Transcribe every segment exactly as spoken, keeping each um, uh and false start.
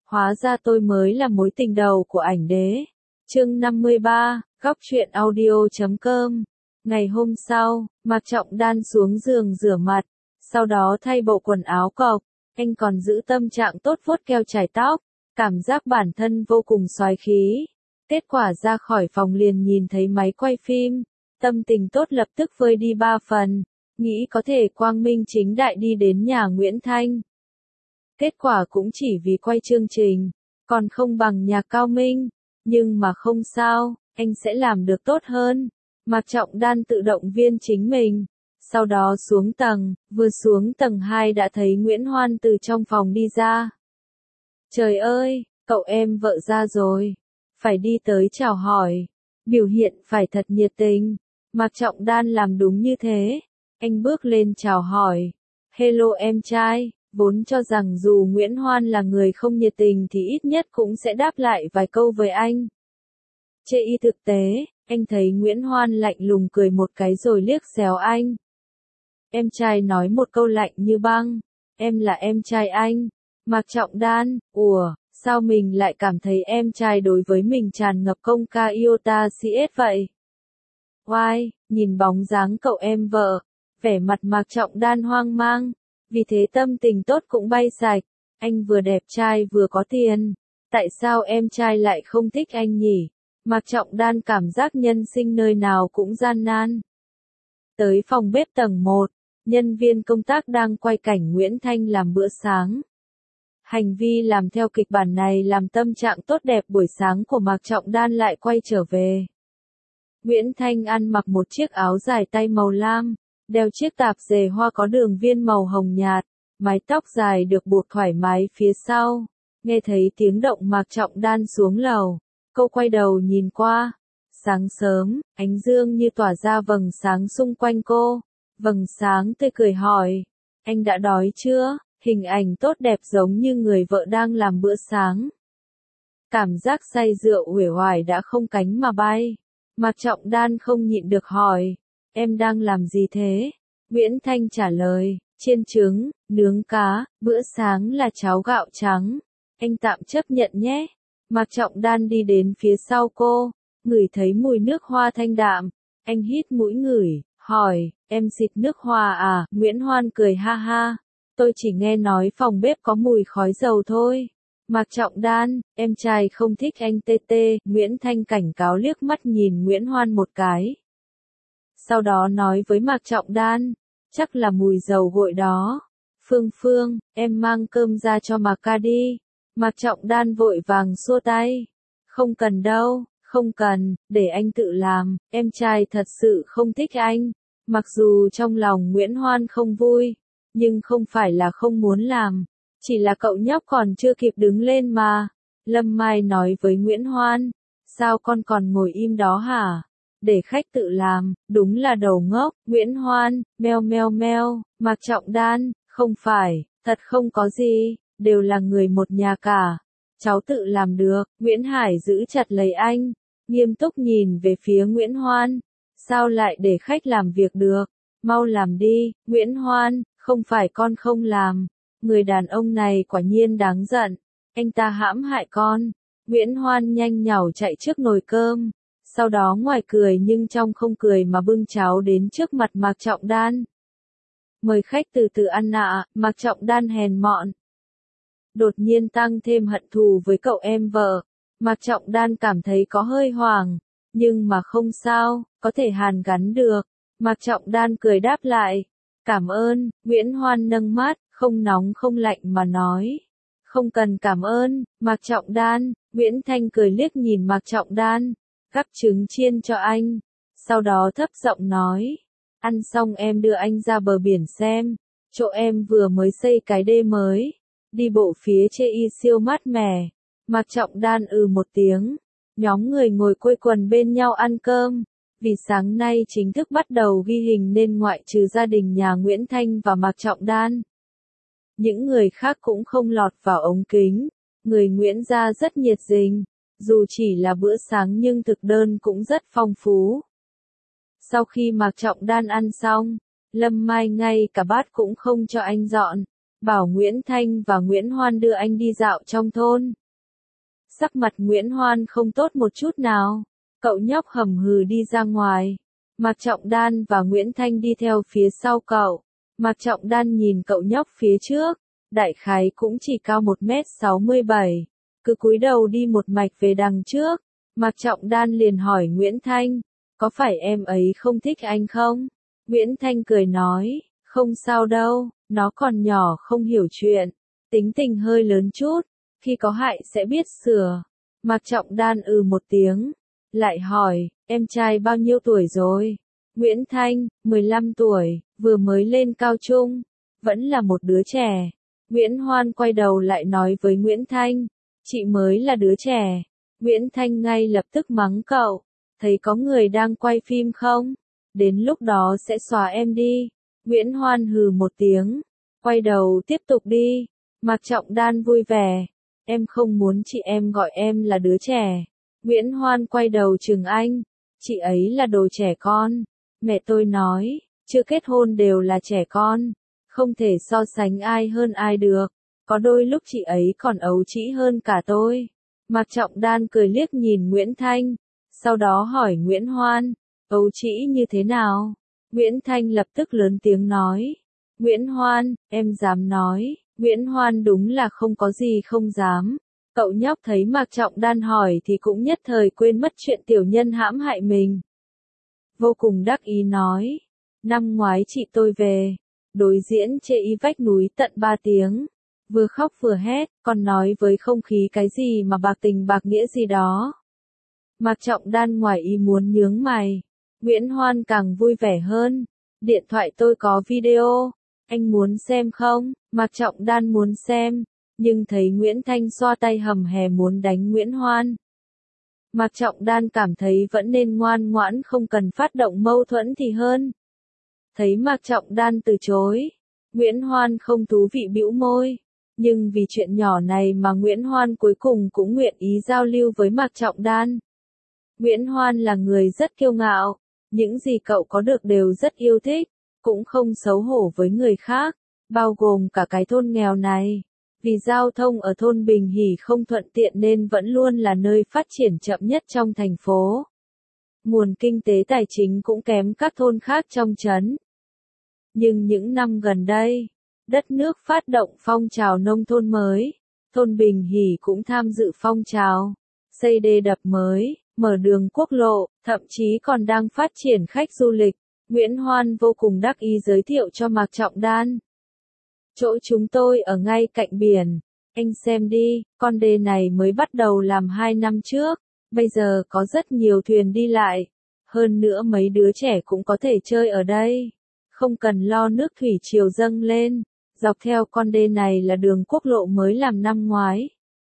Hóa ra tôi mới là mối tình đầu của ảnh đế. Chương năm mươi ba, góc truyện audio chấm com. Ngày hôm sau, Mạc Trọng Đan xuống giường rửa mặt, sau đó thay bộ quần áo cộc, anh còn giữ tâm trạng tốt vuốt keo chải tóc, cảm giác bản thân vô cùng soái khí. Kết quả ra khỏi phòng liền nhìn thấy máy quay phim, tâm tình tốt lập tức vơi đi ba phần, nghĩ có thể quang minh chính đại đi đến nhà Nguyễn Thanh. Kết quả cũng chỉ vì quay chương trình, còn không bằng nhà Cao Minh, nhưng mà không sao, anh sẽ làm được tốt hơn. Mạc Trọng Đan tự động viên chính mình, sau đó xuống tầng, vừa xuống tầng hai đã thấy Nguyễn Hoan từ trong phòng đi ra. Trời ơi, cậu em vợ ra rồi, phải đi tới chào hỏi, biểu hiện phải thật nhiệt tình. Mạc Trọng Đan làm đúng như thế, anh bước lên chào hỏi. Hello em trai, vốn cho rằng dù Nguyễn Hoan là người không nhiệt tình thì ít nhất cũng sẽ đáp lại vài câu với anh. Chê y thực tế, anh thấy Nguyễn Hoan lạnh lùng cười một cái rồi liếc xéo anh. Em trai nói một câu lạnh như băng, em là em trai anh. Mạc Trọng Đan, ủa, sao mình lại cảm thấy em trai đối với mình tràn ngập công ca iota cs vậy? Oai, nhìn bóng dáng cậu em vợ, vẻ mặt Mạc Trọng Đan hoang mang, vì thế tâm tình tốt cũng bay sạch. Anh vừa đẹp trai vừa có tiền, tại sao em trai lại không thích anh nhỉ? Mạc Trọng Đan cảm giác nhân sinh nơi nào cũng gian nan. Tới phòng bếp tầng một, nhân viên công tác đang quay cảnh Nguyễn Thanh làm bữa sáng. Hành vi làm theo kịch bản này làm tâm trạng tốt đẹp buổi sáng của Mạc Trọng Đan lại quay trở về. Nguyễn Thanh ăn mặc một chiếc áo dài tay màu lam, đeo chiếc tạp dề hoa có đường viền màu hồng nhạt, mái tóc dài được buộc thoải mái phía sau. Nghe thấy tiếng động Mạc Trọng Đan xuống lầu, cô quay đầu nhìn qua. Sáng sớm, ánh dương như tỏa ra vầng sáng xung quanh cô. Vầng sáng tươi cười hỏi, anh đã đói chưa? Hình ảnh tốt đẹp giống như người vợ đang làm bữa sáng. Cảm giác say rượu uể oải đã không cánh mà bay. Mạc Trọng Đan không nhịn được hỏi, em đang làm gì thế? Nguyễn Thanh trả lời, chiên trứng, nướng cá, bữa sáng là cháo gạo trắng. Anh tạm chấp nhận nhé. Mạc Trọng Đan đi đến phía sau cô, ngửi thấy mùi nước hoa thanh đạm. Anh hít mũi ngửi, hỏi, em xịt nước hoa à? Nguyễn Hoan cười ha ha, tôi chỉ nghe nói phòng bếp có mùi khói dầu thôi. Mạc Trọng Đan, em trai không thích anh tê tê. Nguyễn Thanh cảnh cáo liếc mắt nhìn Nguyễn Hoan một cái. Sau đó nói với Mạc Trọng Đan, chắc là mùi dầu gội đó. Phương Phương, em mang cơm ra cho Mạc ca đi. Mạc Trọng Đan vội vàng xua tay. Không cần đâu, không cần, để anh tự làm, em trai thật sự không thích anh. Mặc dù trong lòng Nguyễn Hoan không vui, nhưng không phải là không muốn làm, chỉ là cậu nhóc còn chưa kịp đứng lên mà. Lâm Mai nói với Nguyễn Hoan, sao con còn ngồi im đó hả? Để khách tự làm, đúng là đầu ngốc. Nguyễn Hoan, meo meo meo. Mạc Trọng Đan, không phải, thật không có gì, đều là người một nhà cả. Cháu tự làm được. Nguyễn Hải giữ chặt lấy anh, nghiêm túc nhìn về phía Nguyễn Hoan. Sao lại để khách làm việc được? Mau làm đi. Nguyễn Hoan, không phải con không làm. Người đàn ông này quả nhiên đáng giận. Anh ta hãm hại con. Nguyễn Hoan nhanh nhảu chạy trước nồi cơm. Sau đó ngoài cười nhưng trong không cười mà bưng cháo đến trước mặt Mạc Trọng Đan. Mời khách từ từ ăn ạ. Mạc Trọng Đan hèn mọn. Đột nhiên tăng thêm hận thù với cậu em vợ. Mạc Trọng Đan cảm thấy có hơi hoảng, nhưng mà không sao, có thể hàn gắn được. Mạc Trọng Đan cười đáp lại, cảm ơn. Nguyễn Hoan nâng mắt, không nóng không lạnh mà nói, không cần cảm ơn. Mạc Trọng Đan. Nguyễn Thanh cười liếc nhìn Mạc Trọng Đan, cắt trứng chiên cho anh, sau đó thấp giọng nói, ăn xong em đưa anh ra bờ biển xem, chỗ em vừa mới xây cái đê mới, đi bộ phía Chê Y siêu mát mẻ. Mạc Trọng Đan ừ một tiếng, nhóm người ngồi quây quần bên nhau ăn cơm, vì sáng nay chính thức bắt đầu ghi hình nên ngoại trừ gia đình nhà Nguyễn Thanh và Mạc Trọng Đan, những người khác cũng không lọt vào ống kính. Người Nguyễn gia rất nhiệt tình, dù chỉ là bữa sáng nhưng thực đơn cũng rất phong phú. Sau khi Mạc Trọng Đan ăn xong, Lâm Mai ngay cả bát cũng không cho anh dọn, bảo Nguyễn Thanh và Nguyễn Hoan đưa anh đi dạo trong thôn. Sắc mặt Nguyễn Hoan không tốt một chút nào, cậu nhóc hầm hừ đi ra ngoài. Mạc Trọng Đan và Nguyễn Thanh đi theo phía sau cậu. Mạc Trọng Đan nhìn cậu nhóc phía trước, đại khái cũng chỉ cao một mét sáu mươi bảy, cứ cúi đầu đi một mạch về đằng trước. Mạc Trọng Đan liền hỏi Nguyễn Thanh, có phải em ấy không thích anh không? Nguyễn Thanh cười nói, không sao đâu, nó còn nhỏ không hiểu chuyện, tính tình hơi lớn chút, khi có hại sẽ biết sửa. Mạc Trọng Đan ừ một tiếng, lại hỏi, em trai bao nhiêu tuổi rồi? Nguyễn Thanh, mười lăm tuổi, vừa mới lên cao trung, vẫn là một đứa trẻ. Nguyễn Hoan quay đầu lại nói với Nguyễn Thanh, chị mới là đứa trẻ. Nguyễn Thanh ngay lập tức mắng cậu, thấy có người đang quay phim không? Đến lúc đó sẽ xóa em đi. Nguyễn Hoan hừ một tiếng, quay đầu tiếp tục đi. Mạc Trọng Đan vui vẻ, em không muốn chị em gọi em là đứa trẻ. Nguyễn Hoan quay đầu chừng anh, chị ấy là đồ trẻ con. Mẹ tôi nói, chưa kết hôn đều là trẻ con, không thể so sánh ai hơn ai được. Có đôi lúc chị ấy còn ấu trĩ hơn cả tôi. Mạc Trọng Đan cười liếc nhìn Nguyễn Thanh, sau đó hỏi Nguyễn Hoan, ấu trĩ như thế nào? Nguyễn Thanh lập tức lớn tiếng nói, Nguyễn Hoan, em dám nói. Nguyễn Hoan đúng là không có gì không dám. Cậu nhóc thấy Mạc Trọng Đan hỏi thì cũng nhất thời quên mất chuyện tiểu nhân hãm hại mình. Vô cùng đắc ý nói, năm ngoái chị tôi về, đối diễn chê y vách núi tận ba tiếng, vừa khóc vừa hét, còn nói với không khí cái gì mà bạc tình bạc nghĩa gì đó. Mạc Trọng Đan ngoài ý muốn nhướng mày, Nguyễn Hoan càng vui vẻ hơn, điện thoại tôi có video, anh muốn xem không? Mạc Trọng Đan muốn xem, nhưng thấy Nguyễn Thanh xoa tay hầm hè muốn đánh Nguyễn Hoan. Mạc Trọng Đan cảm thấy vẫn nên ngoan ngoãn không cần phát động mâu thuẫn thì hơn. Thấy Mạc Trọng Đan từ chối, Nguyễn Hoan không thú vị bĩu môi, nhưng vì chuyện nhỏ này mà Nguyễn Hoan cuối cùng cũng nguyện ý giao lưu với Mạc Trọng Đan. Nguyễn Hoan là người rất kiêu ngạo, những gì cậu có được đều rất yêu thích, cũng không xấu hổ với người khác, bao gồm cả cái thôn nghèo này. Vì giao thông ở thôn Bình Hỷ không thuận tiện nên vẫn luôn là nơi phát triển chậm nhất trong thành phố. Nguồn kinh tế tài chính cũng kém các thôn khác trong trấn. Nhưng những năm gần đây, đất nước phát động phong trào nông thôn mới, thôn Bình Hỷ cũng tham dự phong trào, xây đê đập mới, mở đường quốc lộ, thậm chí còn đang phát triển khách du lịch. Nguyễn Hoan vô cùng đắc ý giới thiệu cho Mạc Trọng Đan. Chỗ chúng tôi ở ngay cạnh biển, anh xem đi, con đê này mới bắt đầu làm hai năm trước, bây giờ có rất nhiều thuyền đi lại, hơn nữa mấy đứa trẻ cũng có thể chơi ở đây, không cần lo nước thủy triều dâng lên, dọc theo con đê này là đường quốc lộ mới làm năm ngoái.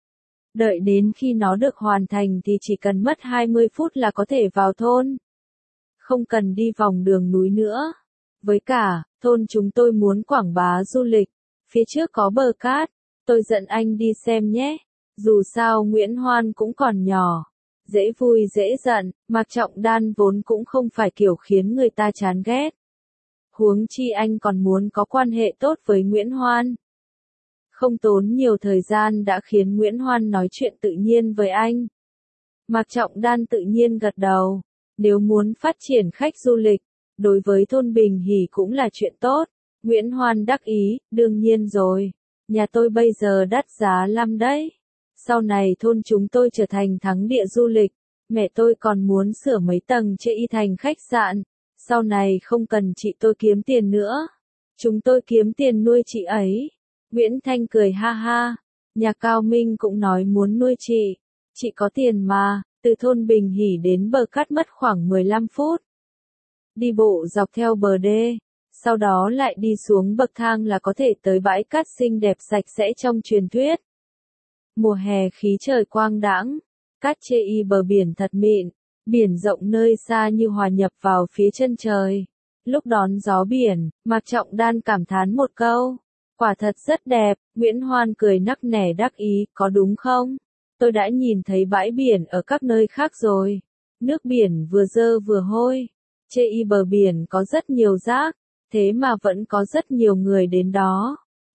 Đợi đến khi nó được hoàn thành thì chỉ cần mất hai mươi phút là có thể vào thôn, không cần đi vòng đường núi nữa. Với cả, thôn chúng tôi muốn quảng bá du lịch, phía trước có bờ cát, tôi dẫn anh đi xem nhé. Dù sao Nguyễn Hoan cũng còn nhỏ, dễ vui dễ giận, Mạc Trọng Đan vốn cũng không phải kiểu khiến người ta chán ghét. Huống chi anh còn muốn có quan hệ tốt với Nguyễn Hoan. Không tốn nhiều thời gian đã khiến Nguyễn Hoan nói chuyện tự nhiên với anh. Mạc Trọng Đan tự nhiên gật đầu, nếu muốn phát triển khách du lịch, đối với thôn Bình Hỷ cũng là chuyện tốt. Nguyễn Hoan đắc ý, đương nhiên rồi, nhà tôi bây giờ đắt giá lắm đấy. Sau này thôn chúng tôi trở thành thắng địa du lịch, mẹ tôi còn muốn sửa mấy tầng chê y thành khách sạn, sau này không cần chị tôi kiếm tiền nữa. Chúng tôi kiếm tiền nuôi chị ấy. Nguyễn Thanh cười ha ha, nhà Cao Minh cũng nói muốn nuôi chị, chị có tiền mà, từ thôn Bình Hỷ đến bờ cát mất khoảng mười lăm phút. Đi bộ dọc theo bờ đê, sau đó lại đi xuống bậc thang là có thể tới bãi cát xinh đẹp sạch sẽ trong truyền thuyết. Mùa hè khí trời quang đãng, cát chê y bờ biển thật mịn, biển rộng nơi xa như hòa nhập vào phía chân trời. Lúc đón gió biển, Mạc Trọng Đan cảm thán một câu, quả thật rất đẹp. Nguyễn Hoan cười nắc nẻ đắc ý, có đúng không? Tôi đã nhìn thấy bãi biển ở các nơi khác rồi. Nước biển vừa dơ vừa hôi. Chê y bờ biển có rất nhiều rác, thế mà vẫn có rất nhiều người đến đó.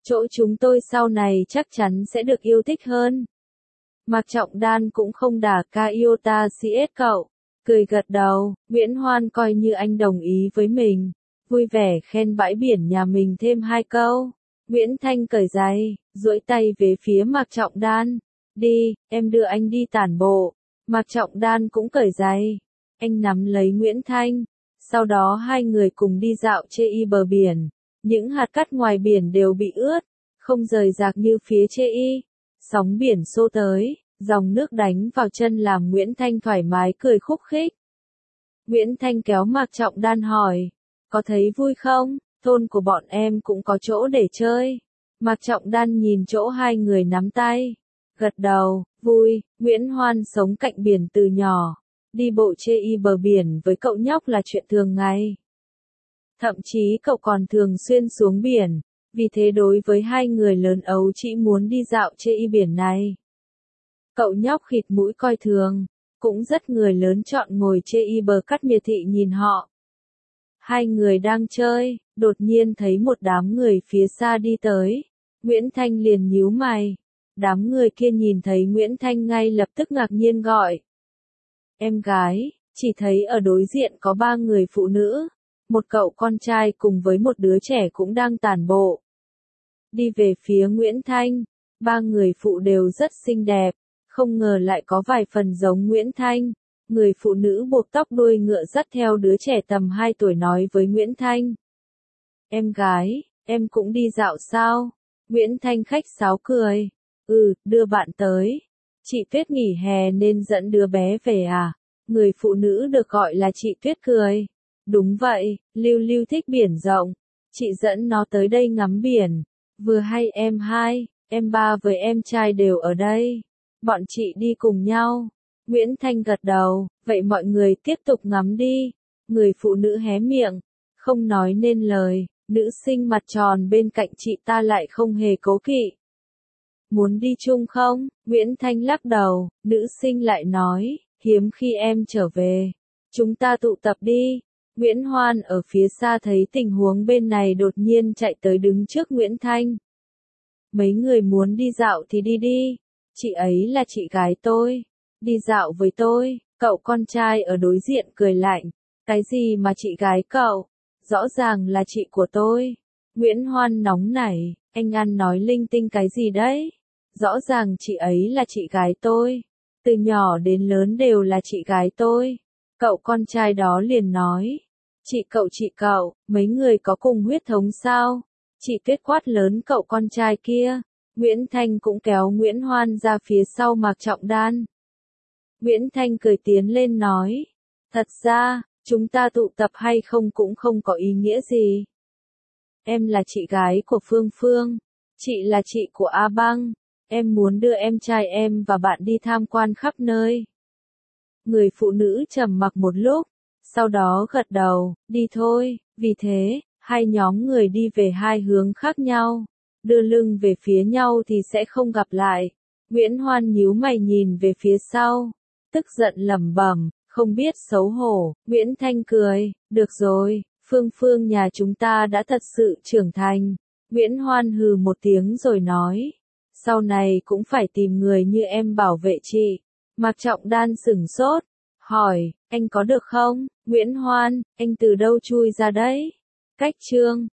chỗ chúng tôi sau này chắc chắn sẽ được yêu thích hơn. Mạc Trọng Đan cũng không đả ca iota xê ét cậu, cười gật đầu, Nguyễn Hoan coi như anh đồng ý với mình, vui vẻ khen bãi biển nhà mình thêm hai câu. Nguyễn Thanh cởi giày, duỗi tay về phía Mạc Trọng Đan, đi, em đưa anh đi tản bộ. Mạc Trọng Đan cũng cởi giày, anh nắm lấy Nguyễn Thanh, sau đó hai người cùng đi dạo chê y bờ biển, những hạt cát ngoài biển đều bị ướt, không rời rạc như phía chê y. Sóng biển xô tới, dòng nước đánh vào chân làm Nguyễn Thanh thoải mái cười khúc khích. Nguyễn Thanh kéo Mạc Trọng Đan hỏi, có thấy vui không, thôn của bọn em cũng có chỗ để chơi. Mạc Trọng Đan nhìn chỗ hai người nắm tay, gật đầu, vui. Nguyễn Hoan sống cạnh biển từ nhỏ, đi bộ chê y bờ biển với cậu nhóc là chuyện thường ngày. Thậm chí cậu còn thường xuyên xuống biển, vì thế đối với hai người lớn ấu chỉ muốn đi dạo chê y biển này. Cậu nhóc khịt mũi coi thường, cũng rất người lớn chọn ngồi chê y bờ cát miệt thị nhìn họ. Hai người đang chơi, đột nhiên thấy một đám người phía xa đi tới, Nguyễn Thanh liền nhíu mày. Đám người kia nhìn thấy Nguyễn Thanh ngay lập tức ngạc nhiên gọi. Em gái, chỉ thấy ở đối diện có ba người phụ nữ, một cậu con trai cùng với một đứa trẻ cũng đang tản bộ. Đi về phía Nguyễn Thanh, ba người phụ đều rất xinh đẹp, không ngờ lại có vài phần giống Nguyễn Thanh. Người phụ nữ buộc tóc đuôi ngựa dắt theo đứa trẻ tầm hai tuổi nói với Nguyễn Thanh. Em gái, em cũng đi dạo sao? Nguyễn Thanh khách sáo cười. Ừ, đưa bạn tới. Chị Tuyết nghỉ hè nên dẫn đứa bé về à? Người phụ nữ được gọi là chị Tuyết cười. Đúng vậy, Lưu Lưu thích biển rộng. Chị dẫn nó tới đây ngắm biển. Vừa hay em hai, em ba với em trai đều ở đây. Bọn chị đi cùng nhau. Nguyễn Thanh gật đầu, vậy mọi người tiếp tục ngắm đi. Người phụ nữ hé miệng, không nói nên lời, nữ sinh mặt tròn bên cạnh chị ta lại không hề cố kỵ. Muốn đi chung không? Nguyễn Thanh lắc đầu, nữ sinh lại nói, hiếm khi em trở về. Chúng ta tụ tập đi. Nguyễn Hoan ở phía xa thấy tình huống bên này đột nhiên chạy tới đứng trước Nguyễn Thanh. Mấy người muốn đi dạo thì đi đi. Chị ấy là chị gái tôi. Đi dạo với tôi. Cậu con trai ở đối diện cười lạnh. Cái gì mà chị gái cậu? Rõ ràng là chị của tôi. Nguyễn Hoan nóng nảy, anh ăn nói linh tinh cái gì đấy? Rõ ràng chị ấy là chị gái tôi. Từ nhỏ đến lớn đều là chị gái tôi. Cậu con trai đó liền nói. Chị cậu chị cậu, mấy người có cùng huyết thống sao? Chị Tuyết quát lớn cậu con trai kia. Nguyễn Thanh cũng kéo Nguyễn Hoan ra phía sau Mạc Trọng Đan. Nguyễn Thanh cười tiến lên nói. Thật ra, chúng ta tụ tập hay không cũng không có ý nghĩa gì. Em là chị gái của Phương Phương. Chị là chị của A Băng. Em muốn đưa em trai em và bạn đi tham quan khắp nơi. Người phụ nữ trầm mặc một lúc, sau đó gật đầu, đi thôi. Vì thế, hai nhóm người đi về hai hướng khác nhau. Đưa lưng về phía nhau thì sẽ không gặp lại. Nguyễn Hoan nhíu mày nhìn về phía sau, tức giận lẩm bẩm, không biết xấu hổ. Nguyễn Thanh cười, được rồi, Phương Phương nhà chúng ta đã thật sự trưởng thành. Nguyễn Hoan hừ một tiếng rồi nói, sau này cũng phải tìm người như em bảo vệ chị. Mạc Trọng Đan sửng sốt, hỏi, anh có được không? Nguyễn Hoan, anh từ đâu chui ra đấy? Cách chương